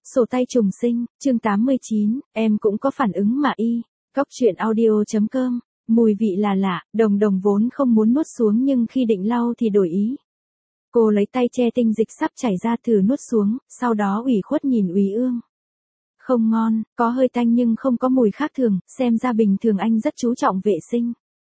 Sổ tay trùng sinh, chương 89, em cũng có phản ứng mà y. Góc truyện audio.com, mùi vị là lạ, Đồng Đồng vốn không muốn nuốt xuống nhưng khi định lau thì đổi ý. Cô lấy tay che tinh dịch sắp chảy ra thử nuốt xuống, sau đó ủy khuất nhìn Úy Ương. Không ngon, có hơi tanh nhưng không có mùi khác thường, xem ra bình thường anh rất chú trọng vệ sinh.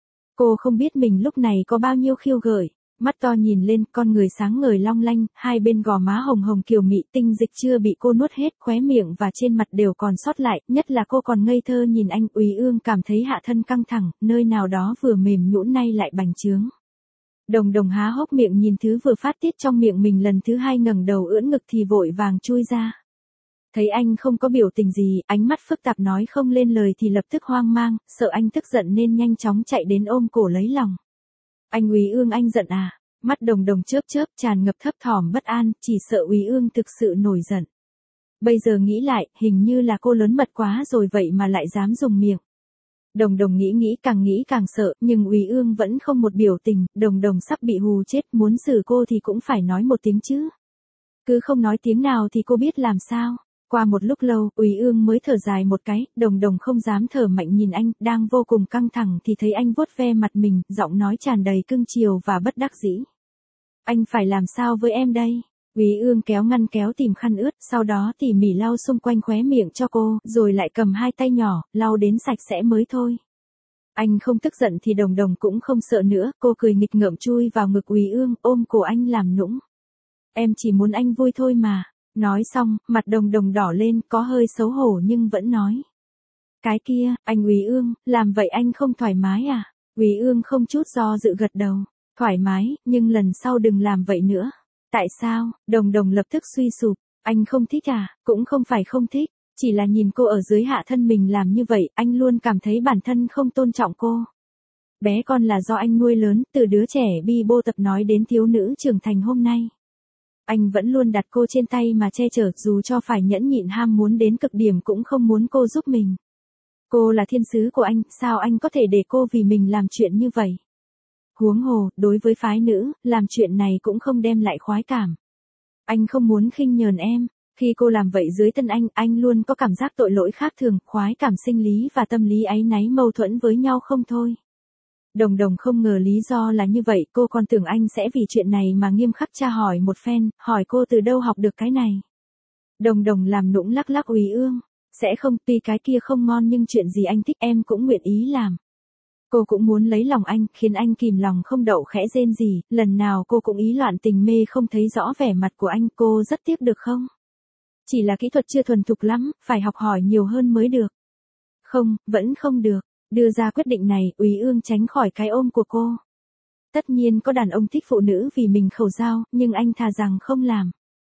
Cô không biết mình lúc này có bao nhiêu khiêu gợi. Mắt to nhìn lên, con người sáng ngời long lanh, hai bên gò má hồng hồng kiều mị, tinh dịch chưa bị cô nuốt hết, khóe miệng và trên mặt đều còn sót lại, nhất là cô còn ngây thơ nhìn anh. Úy Ương cảm thấy hạ thân căng thẳng, nơi nào đó vừa mềm nhũn nay lại bành trướng. Đồng Đồng há hốc miệng nhìn thứ vừa phát tiết trong miệng mình lần thứ hai, ngẩng đầu ưỡn ngực thì vội vàng chui ra. Thấy anh không có biểu tình gì, ánh mắt phức tạp nói không lên lời thì lập tức hoang mang, sợ anh tức giận nên nhanh chóng chạy đến ôm cổ lấy lòng. Anh Úy Ương, anh giận à? Mắt Đồng Đồng chớp chớp, tràn ngập thấp thỏm bất an, chỉ sợ Úy Ương thực sự nổi giận. Bây giờ nghĩ lại, hình như là cô lớn mật quá rồi vậy mà lại dám dùng miệng. Đồng Đồng nghĩ càng sợ, nhưng Úy Ương vẫn không một biểu tình. Đồng Đồng sắp bị hù chết, muốn xử cô thì cũng phải nói một tiếng chứ. Cứ không nói tiếng nào thì cô biết làm sao. Qua một lúc lâu, Úy Ương mới thở dài một cái, Đồng Đồng không dám thở mạnh nhìn anh, đang vô cùng căng thẳng thì thấy anh vuốt ve mặt mình, giọng nói tràn đầy cưng chiều và bất đắc dĩ. Anh phải làm sao với em đây? Úy Ương kéo ngăn kéo tìm khăn ướt, sau đó tỉ mỉ lau xung quanh khóe miệng cho cô, rồi lại cầm hai tay nhỏ, lau đến sạch sẽ mới thôi. Anh không tức giận thì Đồng Đồng cũng không sợ nữa, cô cười nghịch ngợm chui vào ngực Úy Ương, ôm cổ anh làm nũng. Em chỉ muốn anh vui thôi mà. Nói xong, mặt Đồng Đồng đỏ lên, có hơi xấu hổ nhưng vẫn nói. Cái kia, anh Úy Ương, làm vậy anh không thoải mái à? Úy Ương không chút do dự gật đầu. Thoải mái, nhưng lần sau đừng làm vậy nữa. Tại sao? Đồng Đồng lập tức suy sụp. Anh không thích à? Cũng không phải không thích. Chỉ là nhìn cô ở dưới hạ thân mình làm như vậy, anh luôn cảm thấy bản thân không tôn trọng cô. Bé con là do anh nuôi lớn, từ đứa trẻ bi bô tập nói đến thiếu nữ trưởng thành hôm nay. Anh vẫn luôn đặt cô trên tay mà che chở, dù cho phải nhẫn nhịn ham muốn đến cực điểm cũng không muốn cô giúp mình. Cô là thiên sứ của anh, sao anh có thể để cô vì mình làm chuyện như vậy? Huống hồ, đối với phái nữ, làm chuyện này cũng không đem lại khoái cảm. Anh không muốn khinh nhờn em. Khi cô làm vậy dưới thân anh luôn có cảm giác tội lỗi khác thường, khoái cảm sinh lý và tâm lý áy náy mâu thuẫn với nhau không thôi. Đồng Đồng không ngờ lý do là như vậy, cô còn tưởng anh sẽ vì chuyện này mà nghiêm khắc tra hỏi một phen, hỏi cô từ đâu học được cái này. Đồng Đồng làm nũng lắc lắc Úy Ương, sẽ không, tuy cái kia không ngon nhưng chuyện gì anh thích em cũng nguyện ý làm. Cô cũng muốn lấy lòng anh, khiến anh kìm lòng không đậu khẽ rên gì, lần nào cô cũng ý loạn tình mê không thấy rõ vẻ mặt của anh, cô rất tiếc được không? Chỉ là kỹ thuật chưa thuần thục lắm, phải học hỏi nhiều hơn mới được. Không, vẫn không được. Đưa ra quyết định này, Úy Ương tránh khỏi cái ôm của cô. Tất nhiên có đàn ông thích phụ nữ vì mình khẩu giao, nhưng anh thà rằng không làm.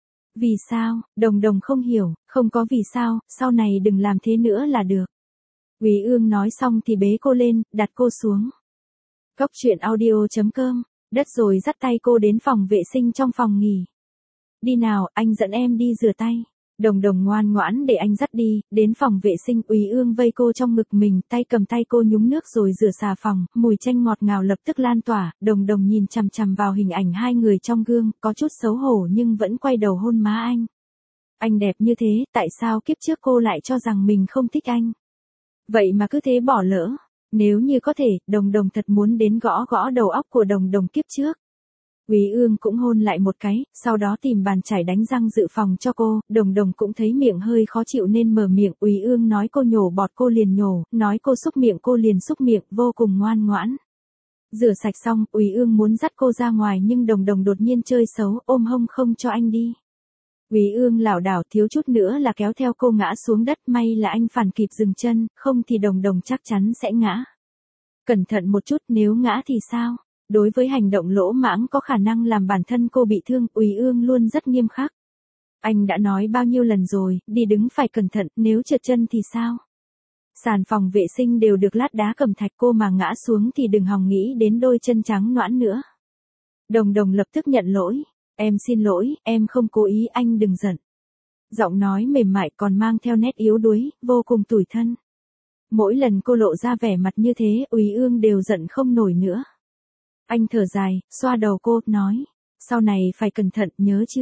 Vì sao? Đồng Đồng không hiểu, không có vì sao, sau này đừng làm thế nữa là được. Úy Ương nói xong thì bế cô lên, đặt cô xuống. Góc truyện audio.com, đất rồi dắt tay cô đến phòng vệ sinh trong phòng nghỉ. Đi nào, anh dẫn em đi rửa tay. Đồng Đồng ngoan ngoãn để anh dắt đi, đến phòng vệ sinh, Úy Ương vây cô trong ngực mình, tay cầm tay cô nhúng nước rồi rửa xà phòng, mùi chanh ngọt ngào lập tức lan tỏa. Đồng Đồng nhìn chằm chằm vào hình ảnh hai người trong gương, có chút xấu hổ nhưng vẫn quay đầu hôn má anh. Anh đẹp như thế, tại sao kiếp trước cô lại cho rằng mình không thích anh? Vậy mà cứ thế bỏ lỡ. Nếu như có thể, Đồng Đồng thật muốn đến gõ gõ đầu óc của Đồng Đồng kiếp trước. Úy Ương cũng hôn lại một cái, sau đó tìm bàn chải đánh răng dự phòng cho cô. Đồng Đồng cũng thấy miệng hơi khó chịu nên mở miệng. Úy Ương nói cô nhổ bọt cô liền nhổ, nói cô xúc miệng cô liền xúc miệng, vô cùng ngoan ngoãn. Rửa sạch xong, Úy Ương muốn dắt cô ra ngoài nhưng Đồng Đồng đột nhiên chơi xấu, ôm hông không cho anh đi. Úy Ương lảo đảo thiếu chút nữa là kéo theo cô ngã xuống đất, may là anh phản kịp dừng chân, không thì Đồng Đồng chắc chắn sẽ ngã. Cẩn thận một chút, nếu ngã thì sao? Đối với hành động lỗ mãng có khả năng làm bản thân cô bị thương, Úy Ương luôn rất nghiêm khắc. Anh đã nói bao nhiêu lần rồi, đi đứng phải cẩn thận, nếu trượt chân thì sao? Sàn phòng vệ sinh đều được lát đá cẩm thạch, cô mà ngã xuống thì đừng hòng nghĩ đến đôi chân trắng nõn nữa. Đồng Đồng lập tức nhận lỗi. Em xin lỗi, em không cố ý, anh đừng giận. Giọng nói mềm mại còn mang theo nét yếu đuối, vô cùng tủi thân. Mỗi lần cô lộ ra vẻ mặt như thế, Úy Ương đều giận không nổi nữa. Anh thở dài, xoa đầu cô, nói. Sau này phải cẩn thận, nhớ chưa?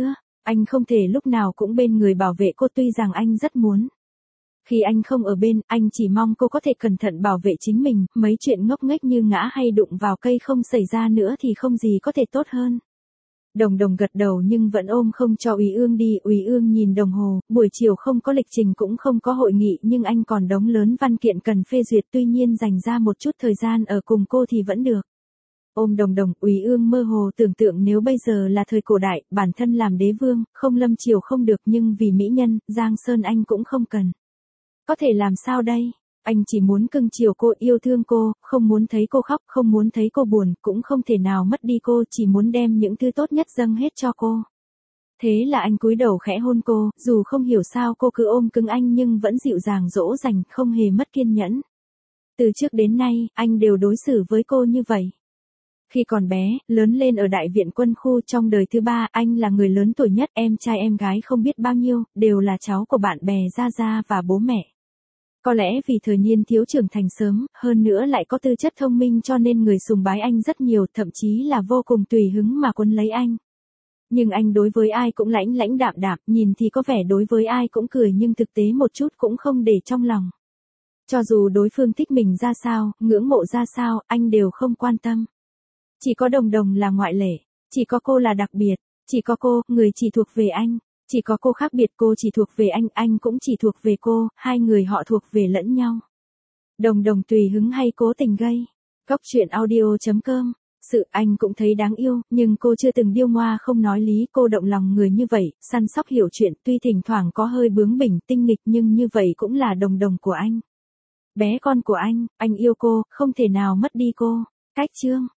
Anh không thể lúc nào cũng bên người bảo vệ cô tuy rằng anh rất muốn. Khi anh không ở bên, anh chỉ mong cô có thể cẩn thận bảo vệ chính mình, mấy chuyện ngốc nghếch như ngã hay đụng vào cây không xảy ra nữa thì không gì có thể tốt hơn. Đồng Đồng gật đầu nhưng vẫn ôm không cho Úy Ương đi. Úy Ương nhìn đồng hồ, buổi chiều không có lịch trình cũng không có hội nghị nhưng anh còn đống lớn văn kiện cần phê duyệt, tuy nhiên dành ra một chút thời gian ở cùng cô thì vẫn được. Ôm Đồng Đồng, Úy Ương mơ hồ tưởng tượng nếu bây giờ là thời cổ đại, bản thân làm đế vương, không lâm triều không được nhưng vì mỹ nhân, Giang Sơn anh cũng không cần. Có thể làm sao đây? Anh chỉ muốn cưng chiều cô, yêu thương cô, không muốn thấy cô khóc, không muốn thấy cô buồn, cũng không thể nào mất đi cô, chỉ muốn đem những thứ tốt nhất dâng hết cho cô. Thế là anh cúi đầu khẽ hôn cô, dù không hiểu sao cô cứ ôm cứng anh nhưng vẫn dịu dàng dỗ dành, không hề mất kiên nhẫn. Từ trước đến nay, anh đều đối xử với cô như vậy. Khi còn bé, lớn lên ở đại viện quân khu trong đời thứ ba, anh là người lớn tuổi nhất, em trai em gái không biết bao nhiêu, đều là cháu của bạn bè Gia Gia và bố mẹ. Có lẽ vì thời niên thiếu trưởng thành sớm, hơn nữa lại có tư chất thông minh cho nên người sùng bái anh rất nhiều, thậm chí là vô cùng tùy hứng mà quấn lấy anh. Nhưng anh đối với ai cũng lãnh lãnh đạm đạm, nhìn thì có vẻ đối với ai cũng cười nhưng thực tế một chút cũng không để trong lòng. Cho dù đối phương thích mình ra sao, ngưỡng mộ ra sao, anh đều không quan tâm. Chỉ có Đồng Đồng là ngoại lệ, chỉ có cô là đặc biệt, chỉ có cô, người chỉ thuộc về anh. Chỉ có cô khác biệt, cô chỉ thuộc về anh cũng chỉ thuộc về cô, hai người họ thuộc về lẫn nhau. Đồng Đồng tùy hứng hay cố tình gây. Cóc truyện audio.com. Sự anh cũng thấy đáng yêu, nhưng cô chưa từng điêu ngoa không nói lý, cô động lòng người như vậy, săn sóc hiểu chuyện, tuy thỉnh thoảng có hơi bướng bỉnh tinh nghịch nhưng như vậy cũng là Đồng Đồng của anh. Bé con của anh yêu cô, không thể nào mất đi cô. Cách chương.